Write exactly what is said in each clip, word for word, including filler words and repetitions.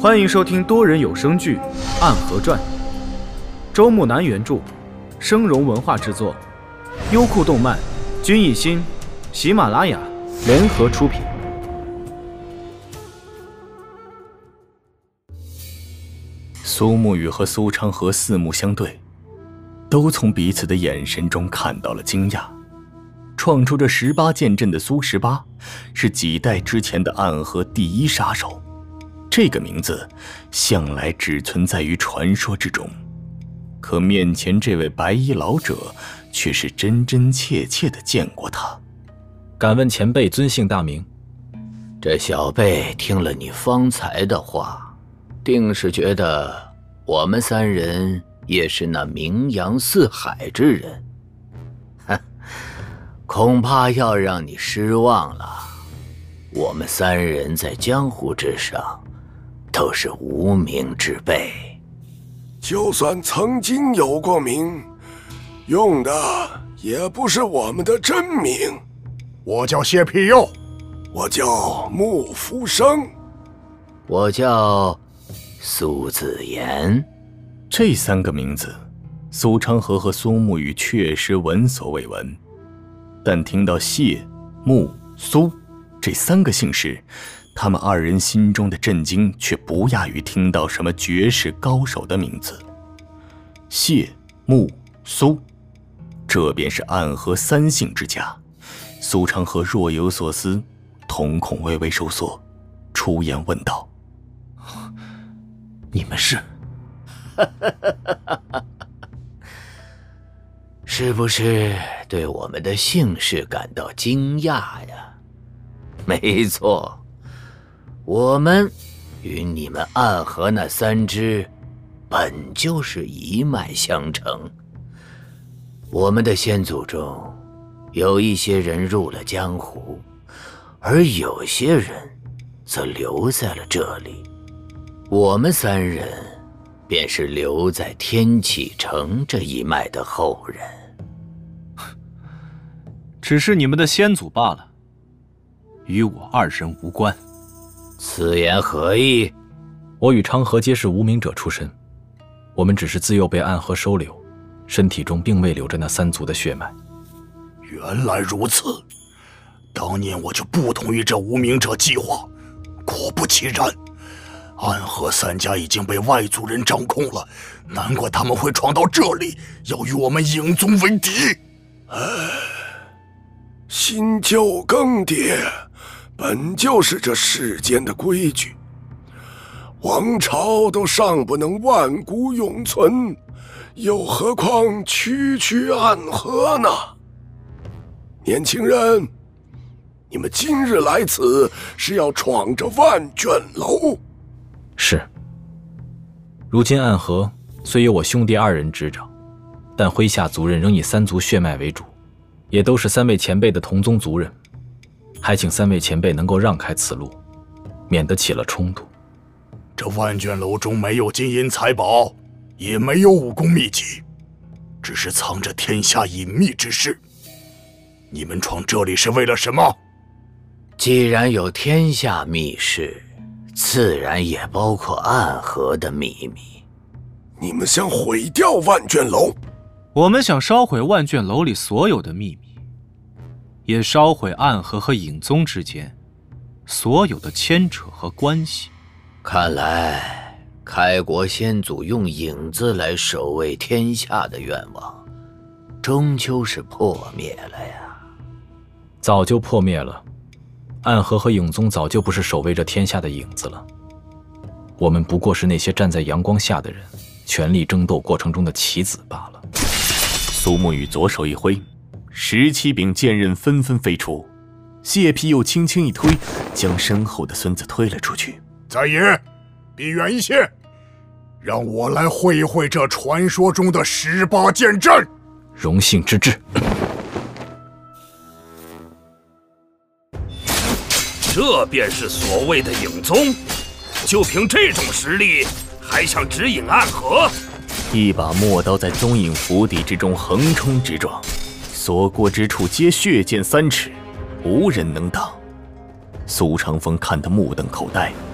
欢迎收听多人有声剧《暗河传》，周木南原著，生荣文化制作，优酷动漫、君艺心、喜马拉雅联合出品。 苏沐雨和苏昌河四目相对，都从彼此的眼神中看到了惊讶。创出这十八剑阵的苏十八，是几代之前的暗河第一杀手。这个名字向来只存在于传说之中，可面前这位白衣老者却是真真切切地见过他。 敢问前辈尊姓大名？ 这小辈听了你方才的话，定是觉得我们三人也是那名扬四海之人。哼，恐怕要让你失望了。我们三人在江湖之上都是无名之辈， 就算曾经有过名，用的也不是我们的真名。 我叫谢庇佑， 我叫穆福生， 我叫苏子言。 这三个名字，苏昌河和苏沐雨确实闻所未闻，但听到谢、穆、苏这三个姓氏，他们二人心中的震惊却不亚于听到什么绝世高手的名字。谢、穆、苏，这便是暗河三姓之家。苏昌河若有所思，瞳孔微微收缩，出言问道：“ 你们是？ 是不是对我们的姓氏感到惊讶呀？没错，我们与你们暗河那三支本就是一脉相承。我们的先祖中有一些人入了江湖，而有些人则留在了这里。我们三人便是留在天启城这一脉的后人。 只是你们的先祖罢了，与我二人无关。 此言何意？ 我与昌河皆是无名者出身，我们只是自幼被暗河收留，身体中并未流着那三族的血脉。 原来如此，当年我就不同意这无名者计划，果不其然，暗河三家已经被外族人掌控了，难怪他们会闯到这里，要与我们影宗为敌。 唉，新旧更迭本就是这世间的规矩，王朝都尚不能万古永存，又何况区区暗河呢？年轻人，你们今日来此是要闯着万卷楼？ 是。如今暗河虽有我兄弟二人执掌，但麾下族人仍以三族血脉为主，也都是三位前辈的同宗族人，还请三位前辈能够让开此路，免得起了冲突。 这万卷楼中没有金银财宝，也没有武功秘籍，只是藏着天下隐秘之事。你们闯这里是为了什么？ 既然有天下秘事，自然也包括暗河的秘密。 你们想毁掉万卷楼？ 我们想烧毁万卷楼里所有的秘密，也烧毁暗河和影宗之间所有的牵扯和关系。 看来开国先祖用影子来守卫天下的愿望终究是破灭了呀。 早就破灭了，暗河和影宗早就不是守卫着天下的影子了，我们不过是那些站在阳光下的人权力争斗过程中的棋子罢了。 苏沐雨左手一挥，十七柄剑刃纷纷飞出，谢庇又轻轻一推，将身后的孙子推了出去。 在爷，避远一些，让我来会一会这传说中的十八剑阵。 荣幸之至。 这便是所谓的影宗？就凭这种实力，还想直引暗河？ 一把陌刀在宗影府邸之中横冲直撞，所过之处皆血溅三尺，无人能挡。苏长风看得目瞪口呆，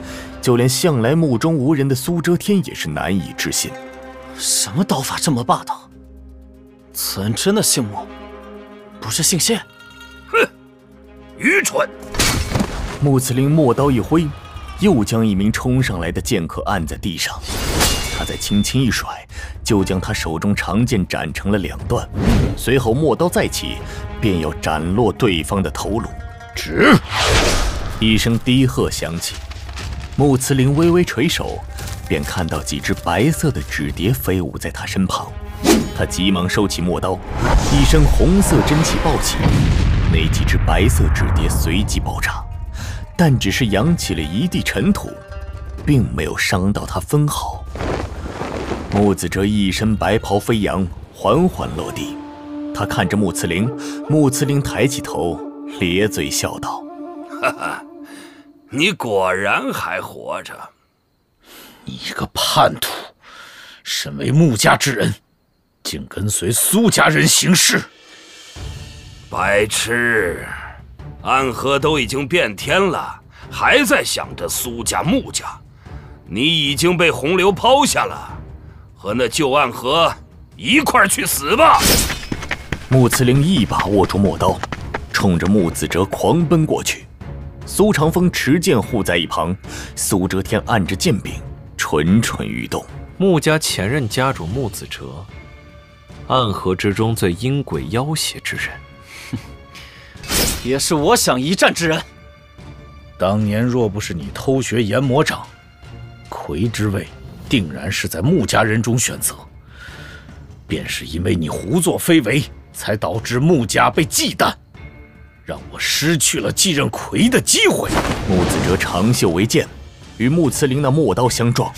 就连向来目中无人的苏遮天也是难以置信。 什么刀法这么霸道？此人真的姓穆，不是姓谢？ 哼，愚蠢！ 穆慈林墨刀一挥，又将一名冲上来的剑客按在地上。他再轻轻一甩，就将他手中长剑斩成了两段。随后墨刀再起，便要斩落对方的头颅。 止！ 一声低喝响起，穆慈林微微垂手，便看到几只白色的纸蝶飞舞在他身旁。他急忙收起墨刀，一声红色真气爆起，那几只白色纸蝶随即爆炸，但只是扬起了一地尘土，并没有伤到他分毫。穆子哲一身白袍飞扬，缓缓落地。他看着穆慈林，穆慈林抬起头，咧嘴笑道：“ 哈哈，你果然还活着。 你个叛徒，身为穆家之人，竟跟随苏家人行事。 白痴！暗河都已经变天了，还在想着苏家、穆家，你已经被洪流抛下了。和那旧暗河一块儿去死吧！” 穆慈林一把握住墨刀，冲着穆子哲狂奔过去。苏长风持剑护在一旁，苏遮天按着剑柄，蠢蠢欲动。 穆家前任家主穆子哲，暗河之中最阴诡妖邪之人， 也是我想一战之人。 当年若不是你偷学研魔掌，魁之位定然是在穆家人中选择。便是因为你胡作非为，才导致穆家被忌惮，让我失去了继任魁的机会。 穆子哲长袖为剑，与穆慈林那墨刀相撞。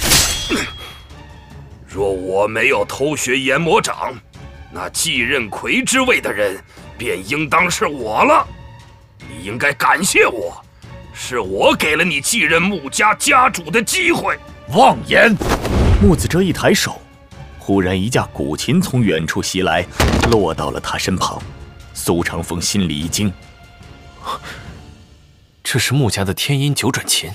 若我没有偷学研魔掌，那继任魁之位的人便应当是我了。你应该感谢我，是我给了你继任穆家家主的机会。 妄言！ 穆子哲一抬手，忽然一架古琴从远处袭来，落到了他身旁。苏长风心里一惊， 这是穆家的天音九转琴，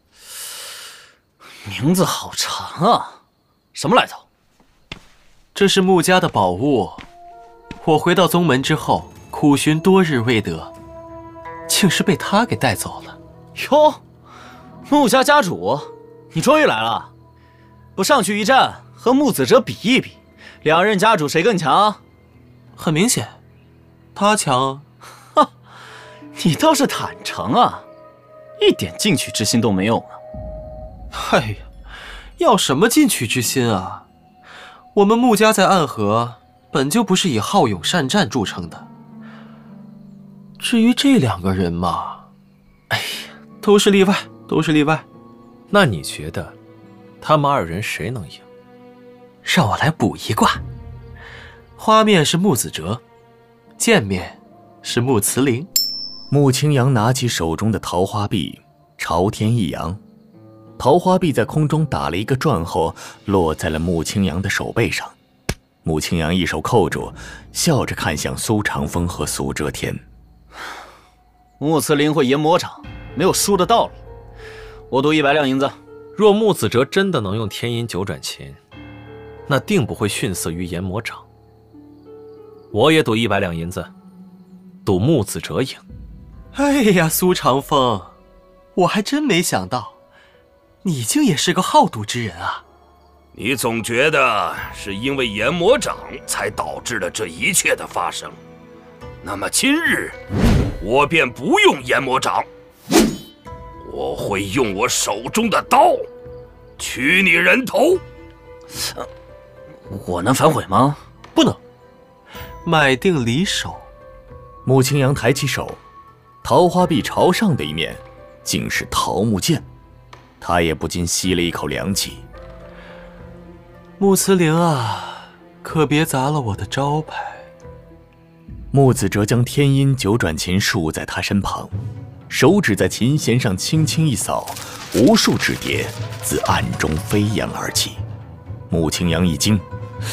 名字好长啊，什么来头？ 这是穆家的宝物，我回到宗门之后，苦寻多日未得，竟是被他给带走了。 哟，穆家家主，你终于来了！不上去一战，和穆子哲比一比，两任家主谁更强？ 很明显，他强。 哈，你倒是坦诚啊，一点进取之心都没有呢。 哎呀，要什么进取之心啊？我们穆家在暗河本就不是以好勇善战著称的。至于这两个人嘛，哎呀，都是例外，都是例外。 那你觉得他们二人谁能赢？ 让我来卜一卦。花面是穆子哲，剑面是穆慈林。 穆青阳拿起手中的桃花臂，朝天一扬，桃花臂在空中打了一个转后，落在了穆青阳的手背上。穆青阳一手扣住，笑着看向苏长风和苏遮天。 穆慈林会研魔掌，没有输的道理。我赌一百两银子。 若穆子哲真的能用天音九转琴，那定不会逊色于研魔掌。我也赌一百两银子，赌穆子哲赢。 哎呀，苏长风，我还真没想到，你竟也是个好赌之人啊！ 你总觉得是因为研魔掌才导致了这一切的发生，那么今日我便不用研魔掌，我会用我手中的刀取你人头。 呃、我能反悔吗？ 不能。买定离手。 穆青阳抬起手，桃花臂朝上的一面竟是桃木剑，他也不禁吸了一口凉气。 穆慈林啊，可别砸了我的招牌。 穆子哲将天音九转琴竖在他身旁，手指在琴弦上轻轻一扫，无数纸蝶自暗中飞扬而起。穆青阳一惊，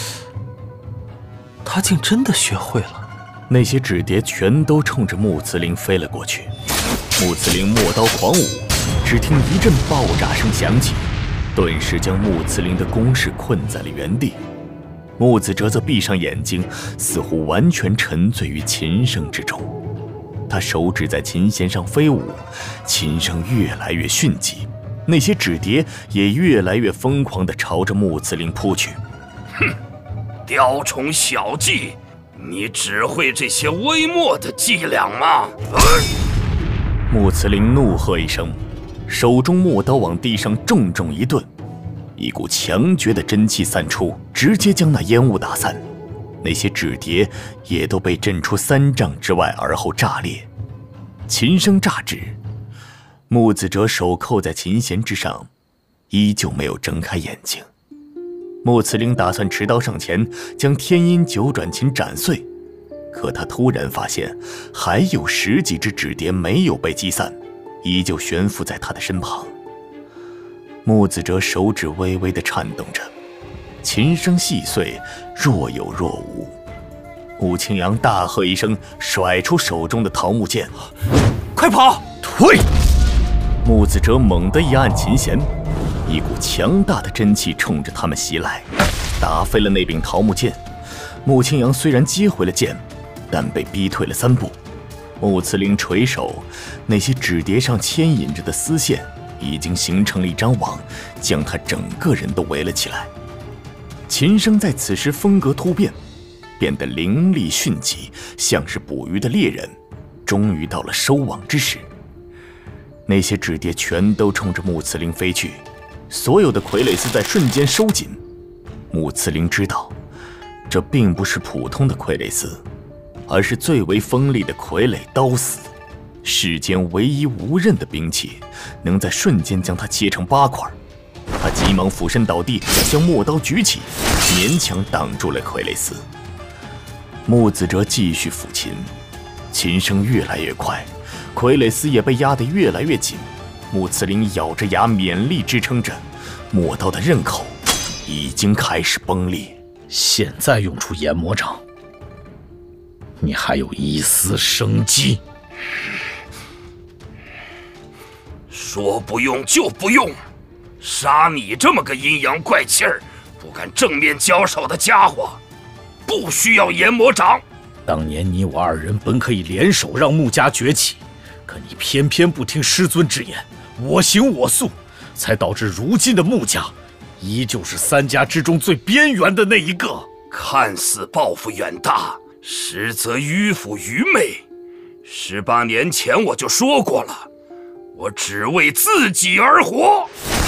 他竟真的学会了。 那些纸蝶全都冲着穆慈林飞了过去。穆慈林墨刀狂舞， 只听一阵爆炸声响起，顿时将穆慈林的攻势困在了原地。穆子哲则闭上眼睛，似乎完全沉醉于琴声之中。他手指在琴弦上飞舞，琴声越来越迅疾，那些纸碟也越来越疯狂地朝着穆慈林扑去。 哼，雕虫小技，你只会这些微末的伎俩吗？呃、 穆慈林怒喝一声，手中墨刀往地上重重一顿，一股强绝的真气散出，直接将那烟雾打散。那些纸碟也都被震出三丈之外，而后炸裂。琴声乍止，穆子哲手扣在琴弦之上，依旧没有睁开眼睛。穆慈林打算持刀上前将天音九转琴斩碎，可他突然发现还有十几只纸碟没有被击散，依旧悬浮在他的身旁。穆子哲手指微微地颤动着，琴声细碎，若有若无。穆青阳大喝一声，甩出手中的桃木剑：“ 快跑！ 退！”穆子哲猛地一按琴弦，一股强大的真气冲着他们袭来，打飞了那柄桃木剑。穆青阳虽然接回了剑，但被逼退了三步。穆慈林垂手，那些纸碟上牵引着的丝线已经形成了一张网，将他整个人都围了起来。琴声在此时风格突变，变得凌厉迅疾，像是捕鱼的猎人，终于到了收网之时。那些纸碟全都冲着穆慈林飞去，所有的傀儡丝在瞬间收紧。穆慈林知道，这并不是普通的傀儡丝，而是最为锋利的傀儡刀丝，世间唯一无刃的兵器，能在瞬间将它切成八块。他急忙俯身倒地，将墨刀举起，勉强挡住了傀儡丝。穆子哲继续抚琴，琴声越来越快，傀儡丝也被压得越来越紧。穆慈林咬着牙勉力支撑着，墨刀的刃口已经开始崩裂。 现在用出研磨掌，你还有一丝生机？ 说不用就不用，杀你这么个阴阳怪气儿、不敢正面交手的家伙，不需要研磨掌。 当年你我二人本可以联手让穆家崛起，可你偏偏不听师尊之言，我行我素，才导致如今的穆家依旧是三家之中最边缘的那一个。 看似抱负远大，实则迂腐愚昧。十八年前我就说过了，我只为自己而活。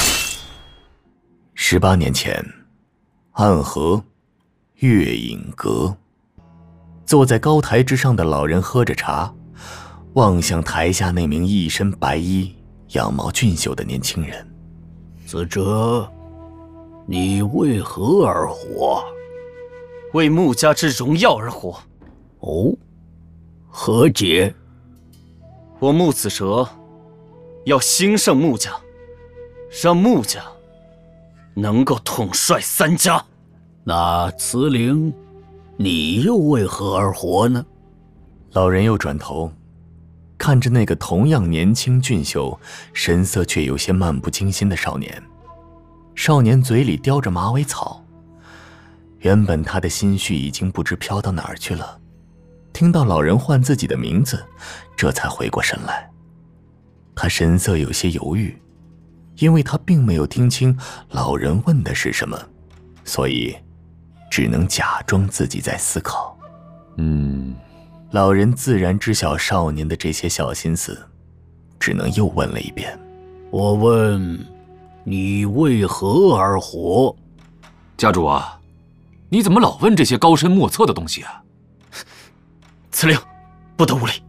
十八年前，暗河月影阁，坐在高台之上的老人喝着茶，望向台下那名一身白衣、样貌俊秀的年轻人。 子哲，你为何而活？ 为穆家之荣耀而活。 哦，何解？ 我穆子哲要兴盛穆家，让穆家能够统帅三家。 那慈灵，你又为何而活呢？ 老人又转头看着那个同样年轻俊秀、神色却有些漫不经心的少年。少年嘴里叼着马尾草，原本他的心绪已经不知飘到哪儿去了，听到老人唤自己的名字，这才回过神来。他神色有些犹豫，因为他并没有听清老人问的是什么，所以只能假装自己在思考。 嗯， 老人自然知晓少年的这些小心思，只能又问了一遍： 我问你为何而活？ 家主啊，你怎么老问这些高深莫测的东西啊？ 慈灵，不得无礼。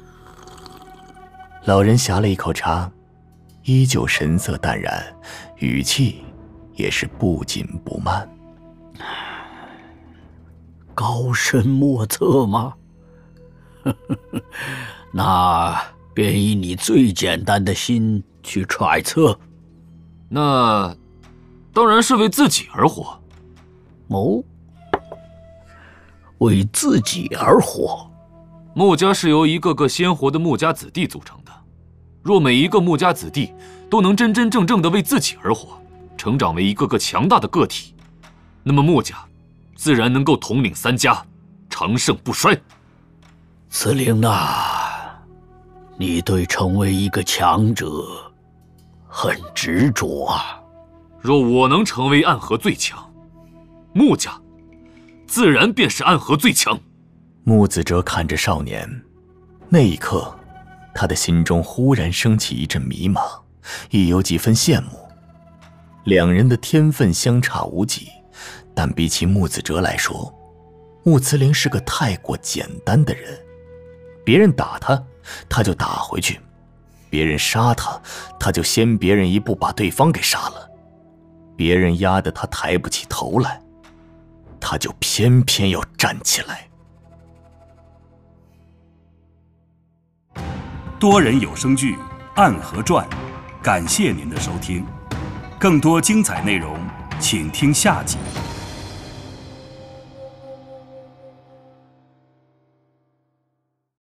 老人呷了一口茶，依旧神色淡然，语气也是不紧不慢。 高深莫测吗？那便以你最简单的心去揣测。 那当然是为自己而活。 哦，为自己而活。 穆家是由一个个鲜活的穆家子弟组成的， 若每一个穆家子弟都能真真正正的为自己而活，成长为一个个强大的个体，那么穆家自然能够统领三家，长盛不衰。 慈玲娜，你对成为一个强者很执着啊。 若我能成为暗河最强，穆家自然便是暗河最强。 穆子哲看着少年，那一刻，他的心中忽然升起一阵迷茫，亦有几分羡慕。两人的天分相差无几，但比起穆子哲来说，穆慈玲是个太过简单的人。别人打他，他就打回去；别人杀他，他就先别人一步把对方给杀了；别人压得他抬不起头来，他就偏偏要站起来。 多人有声剧《暗河传》，感谢您的收听，更多精彩内容，请听下集。